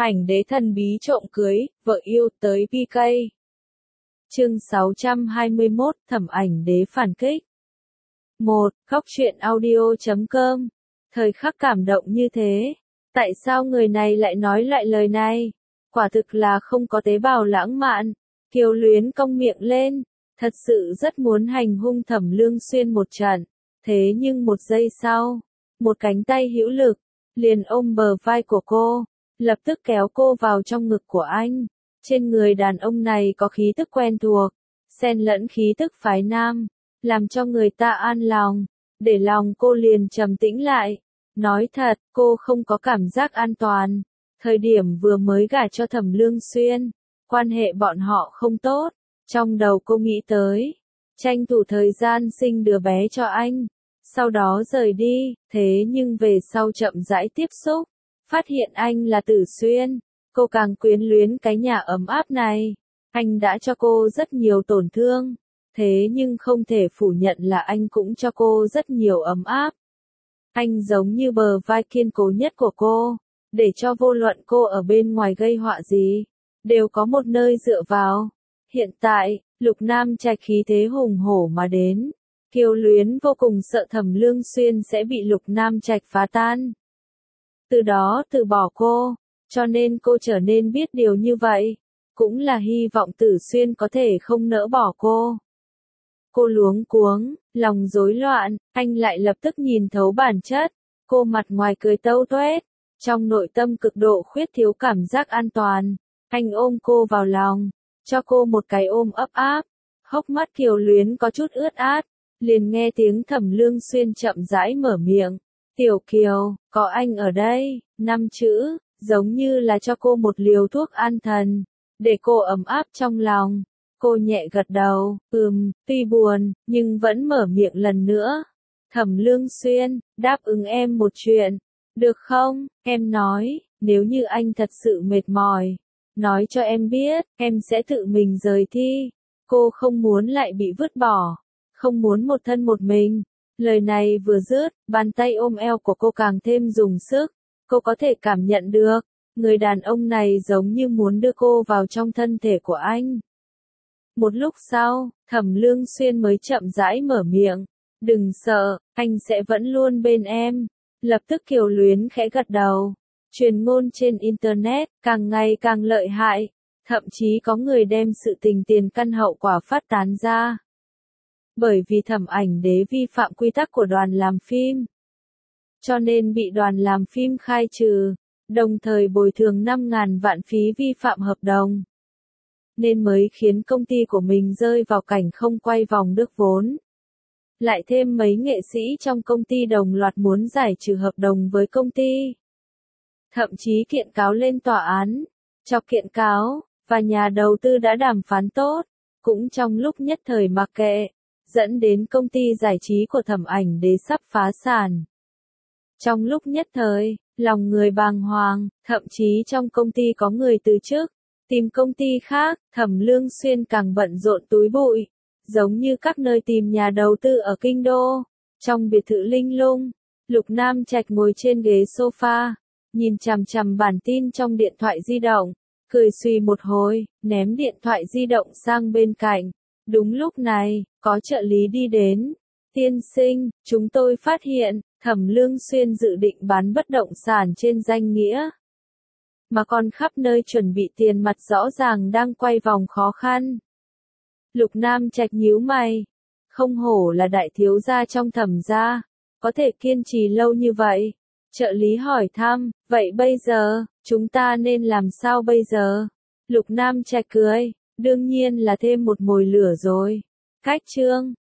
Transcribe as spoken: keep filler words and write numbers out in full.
Ảnh đế thần bí trộm cưới, vợ yêu tới pê ca. Chương sáu trăm hai mươi mốt, Thẩm Ảnh Đế phản kích. một. Góc truyện audio chấm com. Thời khắc cảm động như thế, tại sao người này lại nói lại lời này? Quả thực là không có tế bào lãng mạn. Kiều Luyến cong miệng lên, thật sự rất muốn hành hung Thẩm Lương Xuyên một trận. Thế nhưng một giây sau, một cánh tay hữu lực liền ôm bờ vai của cô, lập tức kéo cô vào trong ngực của anh. Trên người đàn ông này có khí tức quen thuộc, xen lẫn khí tức phái nam, làm cho người ta an lòng, để lòng cô liền trầm tĩnh lại. Nói thật, cô không có cảm giác an toàn. Thời điểm vừa mới gả cho Thẩm Lương Xuyên, quan hệ bọn họ không tốt. Trong đầu cô nghĩ tới, tranh thủ thời gian sinh đứa bé cho anh, sau đó rời đi. Thế nhưng về sau chậm rãi tiếp xúc, phát hiện anh là Tử Xuyên, cô càng quyến luyến cái nhà ấm áp này. Anh đã cho cô rất nhiều tổn thương, thế nhưng không thể phủ nhận là anh cũng cho cô rất nhiều ấm áp. Anh giống như bờ vai kiên cố nhất của cô, để cho vô luận cô ở bên ngoài gây họa gì, đều có một nơi dựa vào. Hiện tại, Lục Nam Trạch khí thế hùng hổ mà đến, Kiều Luyến vô cùng sợ Thẩm Lương Xuyên sẽ bị Lục Nam Trạch phá tan, từ đó từ bỏ cô, cho nên cô trở nên biết điều như vậy, cũng là hy vọng Tử Xuyên có thể không nỡ bỏ cô. Cô luống cuống, lòng rối loạn, anh lại lập tức nhìn thấu bản chất, cô mặt ngoài cười tâu tuét, trong nội tâm cực độ khuyết thiếu cảm giác an toàn. Anh ôm cô vào lòng, cho cô một cái ôm ấp áp, hốc mắt Kiều Luyến có chút ướt át, liền nghe tiếng Thẩm Lương Xuyên chậm rãi mở miệng. Tiểu Kiều, có anh ở đây, năm chữ, giống như là cho cô một liều thuốc an thần, để cô ấm áp trong lòng. Cô nhẹ gật đầu, ừm, tuy buồn, nhưng vẫn mở miệng lần nữa. Thẩm Lương Xuyên, đáp ứng em một chuyện, được không? Em nói, nếu như anh thật sự mệt mỏi, nói cho em biết, em sẽ tự mình rời thi. Cô không muốn lại bị vứt bỏ, không muốn một thân một mình. Lời này vừa dứt, bàn tay ôm eo của cô càng thêm dùng sức. Cô có thể cảm nhận được, người đàn ông này giống như muốn đưa cô vào trong thân thể của anh. Một lúc sau, Thẩm Lương Xuyên mới chậm rãi mở miệng. Đừng sợ, anh sẽ vẫn luôn bên em. Lập tức Kiều Luyến khẽ gật đầu. Truyền ngôn trên Internet, càng ngày càng lợi hại. Thậm chí có người đem sự tình tiền căn hậu quả phát tán ra. Bởi vì Thẩm Ảnh Đế vi phạm quy tắc của đoàn làm phim, cho nên bị đoàn làm phim khai trừ, đồng thời bồi thường năm ngàn vạn phí vi phạm hợp đồng. Nên mới khiến công ty của mình rơi vào cảnh không quay vòng được vốn. Lại thêm mấy nghệ sĩ trong công ty đồng loạt muốn giải trừ hợp đồng với công ty. Thậm chí kiện cáo lên tòa án, chọc kiện cáo, và nhà đầu tư đã đàm phán tốt, cũng trong lúc nhất thời mặc kệ, dẫn đến công ty giải trí của Thẩm Ảnh Đế sắp phá sản. Trong lúc nhất thời, lòng người bàng hoàng, thậm chí trong công ty có người từ chức, tìm công ty khác. Thẩm Lương Xuyên càng bận rộn túi bụi, giống như các nơi tìm nhà đầu tư ở Kinh Đô. Trong biệt thự linh lung, Lục Nam Trạch ngồi trên ghế sofa, nhìn chằm chằm bản tin trong điện thoại di động, cười suy một hồi, ném điện thoại di động sang bên cạnh. Đúng lúc này, có trợ lý đi đến. Tiên sinh, chúng tôi phát hiện, Thẩm Lương Xuyên dự định bán bất động sản trên danh nghĩa, mà còn khắp nơi chuẩn bị tiền mặt rõ ràng đang quay vòng khó khăn. Lục Nam Trạch nhíu mày, không hổ là đại thiếu gia trong Thẩm gia, có thể kiên trì lâu như vậy. Trợ lý hỏi thăm, vậy bây giờ, chúng ta nên làm sao bây giờ? Lục Nam Trạch cười, đương nhiên là thêm một mồi lửa rồi. Cách chương